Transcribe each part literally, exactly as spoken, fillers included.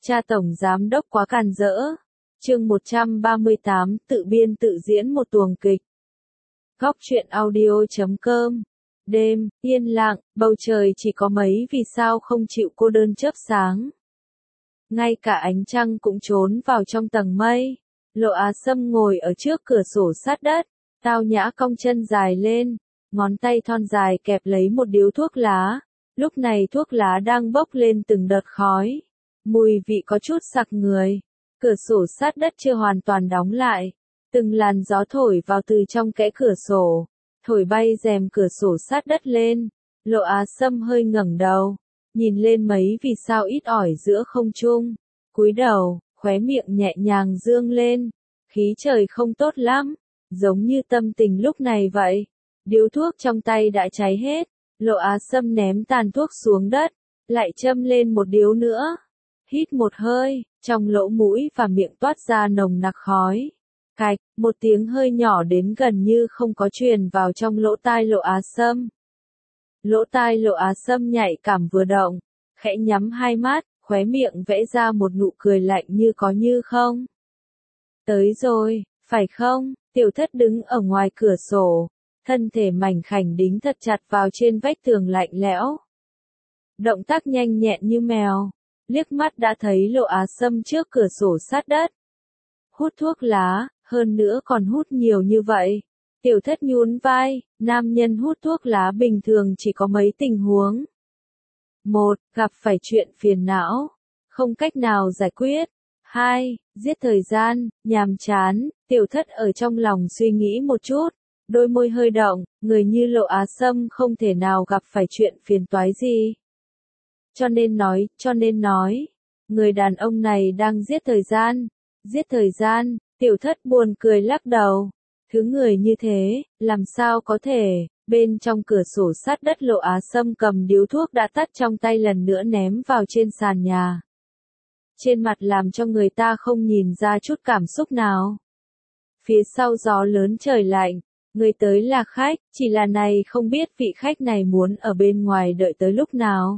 Cha tổng giám đốc quá càn rỡ. Chương một trăm ba mươi tám, tự biên tự diễn một tuồng kịch. Góc truyện audio chấm com. Đêm, yên lặng, bầu trời chỉ có mấy vì sao không chịu cô đơn chớp sáng. Ngay cả ánh trăng cũng trốn vào trong tầng mây. Lộ Á Sâm ngồi ở trước cửa sổ sát đất, tao nhã cong chân dài lên, ngón tay thon dài kẹp lấy một điếu thuốc lá. Lúc này thuốc lá đang bốc lên từng đợt khói. Mùi vị có chút sặc người. Cửa sổ sát đất chưa hoàn toàn đóng lại. Từng làn gió thổi vào từ trong kẽ cửa sổ, thổi bay rèm cửa sổ sát đất lên. Lộ Á Sâm hơi ngẩng đầu, nhìn lên mấy vì sao ít ỏi giữa không trung. Cúi đầu, khóe miệng nhẹ nhàng dương lên. Khí trời không tốt lắm, giống như tâm tình lúc này vậy. Điếu thuốc trong tay đã cháy hết. Lộ Á Sâm ném tàn thuốc xuống đất, lại châm lên một điếu nữa. Hít một hơi, trong lỗ mũi và miệng toát ra nồng nặc khói. Cạch, một tiếng hơi nhỏ đến gần như không có truyền vào trong lỗ tai Lộ Á Sâm. Lỗ tai Lộ Á Sâm nhạy cảm vừa động, khẽ nhắm hai mắt, khóe miệng vẽ ra một nụ cười lạnh như có như không. Tới rồi, phải không? Tiểu Thất đứng ở ngoài cửa sổ, thân thể mảnh khảnh đính thật chặt vào trên vách tường lạnh lẽo. Động tác nhanh nhẹn như mèo, liếc mắt đã thấy Lộ Á Sâm trước cửa sổ sát đất. Hút thuốc lá, hơn nữa còn hút nhiều như vậy. Tiểu Thất nhún vai, nam nhân hút thuốc lá bình thường chỉ có mấy tình huống. Một, gặp phải chuyện phiền não, không cách nào giải quyết. Hai, giết thời gian, nhàm chán. Tiểu Thất ở trong lòng suy nghĩ một chút, đôi môi hơi động, người như Lộ Á Sâm không thể nào gặp phải chuyện phiền toái gì. Cho nên nói, cho nên nói, người đàn ông này đang giết thời gian. Giết thời gian. Tiểu Thất buồn cười lắc đầu. Thứ người như thế, làm sao có thể? Bên trong cửa sổ sát đất Lộ Á Sâm cầm điếu thuốc đã tắt trong tay lần nữa ném vào trên sàn nhà. Trên mặt làm cho người ta không nhìn ra chút cảm xúc nào. Phía sau gió lớn trời lạnh, người tới là khách, chỉ là này không biết vị khách này muốn ở bên ngoài đợi tới lúc nào.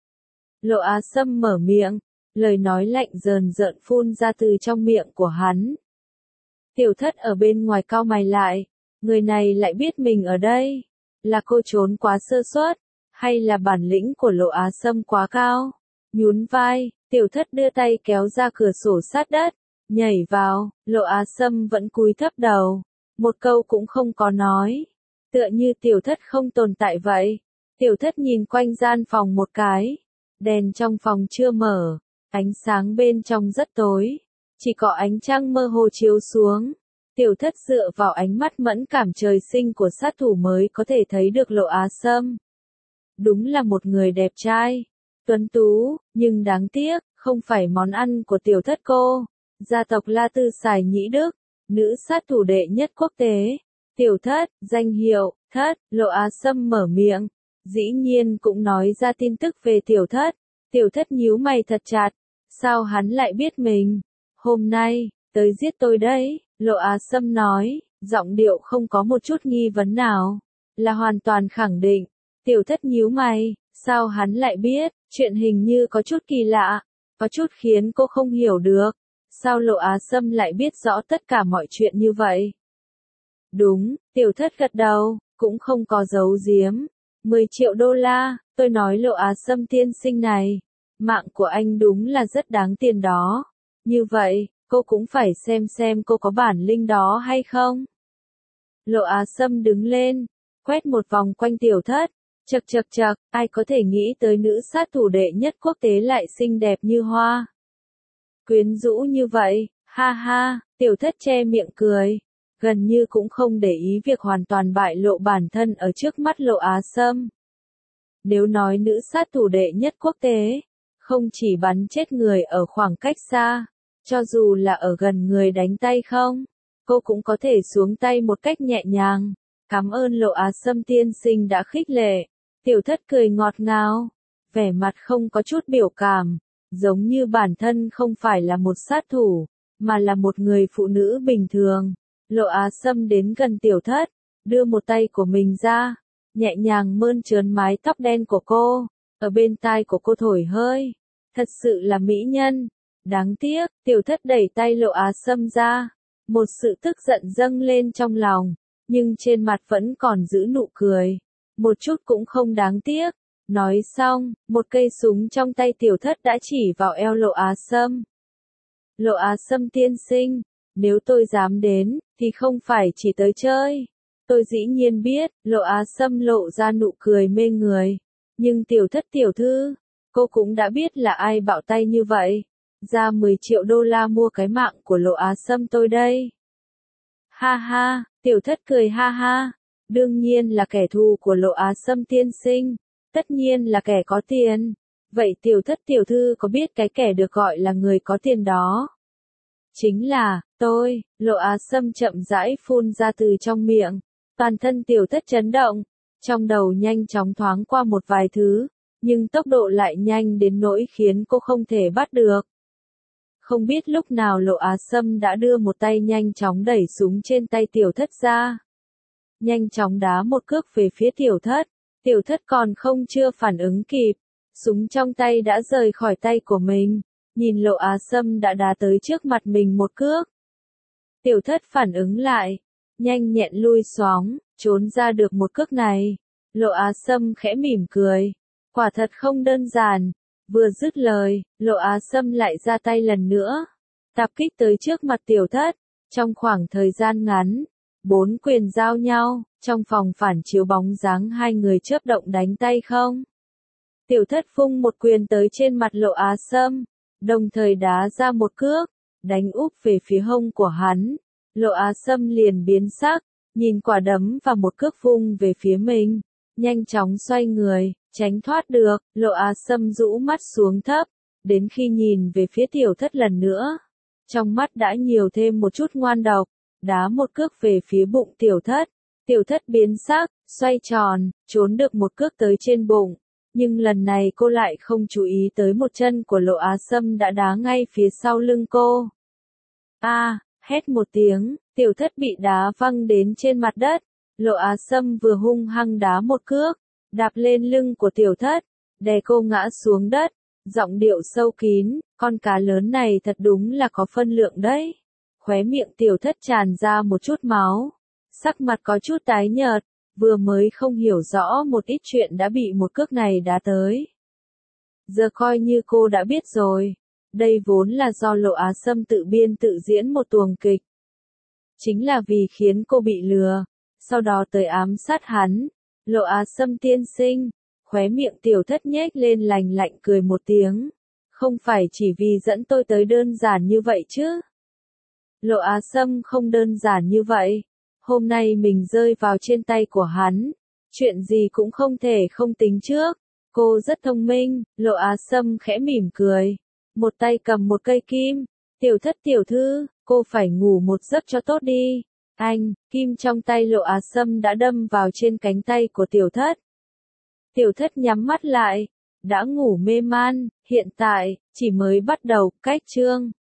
Lộ Á Sâm mở miệng, lời nói lạnh rờn rợn phun ra từ trong miệng của hắn. Tiểu Thất ở bên ngoài cau mày lại, người này lại biết mình ở đây, là cô trốn quá sơ suất, hay là bản lĩnh của Lộ Á Sâm quá cao? Nhún vai, Tiểu Thất đưa tay kéo ra cửa sổ sát đất, nhảy vào. Lộ Á Sâm vẫn cúi thấp đầu, một câu cũng không có nói, tựa như Tiểu Thất không tồn tại vậy. Tiểu Thất nhìn quanh gian phòng một cái, đèn trong phòng chưa mở, ánh sáng bên trong rất tối, chỉ có ánh trăng mơ hồ chiếu xuống. Tiểu Thất dựa vào ánh mắt mẫn cảm trời sinh của sát thủ mới có thể thấy được Lộ Á Sâm. Đúng là một người đẹp trai, tuấn tú, nhưng đáng tiếc, không phải món ăn của Tiểu Thất cô. Gia tộc La Tư Sài Nhĩ Đức, nữ sát thủ đệ nhất quốc tế. Tiểu Thất, danh hiệu, Thất. Lộ Á Sâm mở miệng, dĩ nhiên cũng nói ra tin tức về Tiểu Thất. Tiểu Thất nhíu mày thật chặt, sao hắn lại biết mình? Hôm nay, tới giết tôi đấy, Lộ Á Sâm nói, giọng điệu không có một chút nghi vấn nào, là hoàn toàn khẳng định. Tiểu Thất nhíu mày, sao hắn lại biết? Chuyện hình như có chút kỳ lạ, có chút khiến cô không hiểu được. Sao Lộ Á Sâm lại biết rõ tất cả mọi chuyện như vậy? Đúng, Tiểu Thất gật đầu, cũng không có giấu giếm. mười triệu đô la, tôi nói Lộ Á Sâm tiên sinh này, mạng của anh đúng là rất đáng tiền đó. Như vậy, cô cũng phải xem xem cô có bản lĩnh đó hay không. Lộ Á Sâm đứng lên, quét một vòng quanh Tiểu Thất, chậc chậc chậc, ai có thể nghĩ tới nữ sát thủ đệ nhất quốc tế lại xinh đẹp như hoa. Quyến rũ như vậy, ha ha. Tiểu Thất che miệng cười, gần như cũng không để ý việc hoàn toàn bại lộ bản thân ở trước mắt Lộ Á Sâm. Nếu nói nữ sát thủ đệ nhất quốc tế, không chỉ bắn chết người ở khoảng cách xa, cho dù là ở gần người đánh tay không, cô cũng có thể xuống tay một cách nhẹ nhàng. Cảm ơn Lộ Á Sâm tiên sinh đã khích lệ. Tiểu Thất cười ngọt ngào, vẻ mặt không có chút biểu cảm, giống như bản thân không phải là một sát thủ, mà là một người phụ nữ bình thường. Lộ Á Sâm đến gần Tiểu Thất, đưa một tay của mình ra, nhẹ nhàng mơn trớn mái tóc đen của cô, ở bên tai của cô thổi hơi. Thật sự là mỹ nhân. Đáng tiếc, tiểu thất đẩy tay Lộ Á Sâm ra. Một sự tức giận dâng lên trong lòng, nhưng trên mặt vẫn còn giữ nụ cười. Một chút cũng không đáng tiếc. Nói xong, một cây súng trong tay tiểu thất đã chỉ vào eo Lộ Á Sâm. Lộ Á Sâm tiên sinh, nếu tôi dám đến, thì không phải chỉ tới chơi. Tôi dĩ nhiên biết, Lộ Á Sâm lộ ra nụ cười mê người. Nhưng tiểu thất tiểu thư, cô cũng đã biết là ai bạo tay như vậy. Ra mười triệu đô la mua cái mạng của Lộ Á Sâm tôi đây. Ha ha, tiểu thất cười ha ha. Đương nhiên là kẻ thù của Lộ Á Sâm tiên sinh. Tất nhiên là kẻ có tiền. Vậy tiểu thất tiểu thư có biết cái kẻ được gọi là người có tiền đó? Chính là, tôi. Lộ Á Sâm chậm rãi phun ra từ trong miệng. Toàn thân tiểu thất chấn động. Trong đầu nhanh chóng thoáng qua một vài thứ. Nhưng tốc độ lại nhanh đến nỗi khiến cô không thể bắt được. Không biết lúc nào Lộ Á Sâm đã đưa một tay nhanh chóng đẩy súng trên tay tiểu thất ra. Nhanh chóng đá một cước về phía tiểu thất. Tiểu thất còn không chưa phản ứng kịp. Súng trong tay đã rời khỏi tay của mình. Nhìn Lộ Á Sâm đã đá tới trước mặt mình một cước. Tiểu thất phản ứng lại. Nhanh nhẹn lui xoóng, trốn ra được một cước này. Lộ Á Sâm khẽ mỉm cười. Quả thật không đơn giản. Vừa dứt lời, Lộ Á Sâm lại ra tay lần nữa. Tạp kích tới trước mặt tiểu thất. Trong khoảng thời gian ngắn, bốn quyền giao nhau, trong phòng phản chiếu bóng dáng hai người chớp động đánh tay không. Tiểu thất vung một quyền tới trên mặt Lộ Á Sâm, đồng thời đá ra một cước, đánh úp về phía hông của hắn. Lộ Á Sâm liền biến sắc, nhìn quả đấm và một cước vung về phía mình, nhanh chóng xoay người, tránh thoát được. Lộ Á Sâm rũ mắt xuống thấp, đến khi nhìn về phía tiểu thất lần nữa, trong mắt đã nhiều thêm một chút ngoan độc, đá một cước về phía bụng tiểu thất. Tiểu thất biến sắc, xoay tròn, trốn được một cước tới trên bụng. Nhưng lần này cô lại không chú ý tới một chân của Lộ Á Sâm đã đá ngay phía sau lưng cô. A, à, hét một tiếng, tiểu thất bị đá văng đến trên mặt đất. Lộ Á Sâm vừa hung hăng đá một cước, đạp lên lưng của tiểu thất, đè cô ngã xuống đất, giọng điệu sâu kín, con cá lớn này thật đúng là có phân lượng đấy. Khóe miệng tiểu thất tràn ra một chút máu, sắc mặt có chút tái nhợt, vừa mới không hiểu rõ một ít chuyện đã bị một cước này đá tới. Giờ coi như cô đã biết rồi, đây vốn là do Lộ Á Sâm tự biên tự diễn một tuồng kịch. Chính là vì khiến cô bị lừa, sau đó tới ám sát hắn. Lộ Á Sâm tiên sinh, khóe miệng tiểu thất nhếch lên lành lạnh cười một tiếng. Không phải chỉ vì dẫn tôi tới đơn giản như vậy chứ. Lộ Á Sâm không đơn giản như vậy. Hôm nay mình rơi vào trên tay của hắn. Chuyện gì cũng không thể không tính trước. Cô rất thông minh. Lộ Á Sâm khẽ mỉm cười. Một tay cầm một cây kim. Tiểu thất tiểu thư, cô phải ngủ một giấc cho tốt đi. Anh, kim trong tay Lộ Á Sâm đã đâm vào trên cánh tay của tiểu thất. Tiểu thất nhắm mắt lại. Đã ngủ mê man, hiện tại, chỉ mới bắt đầu, cách chương.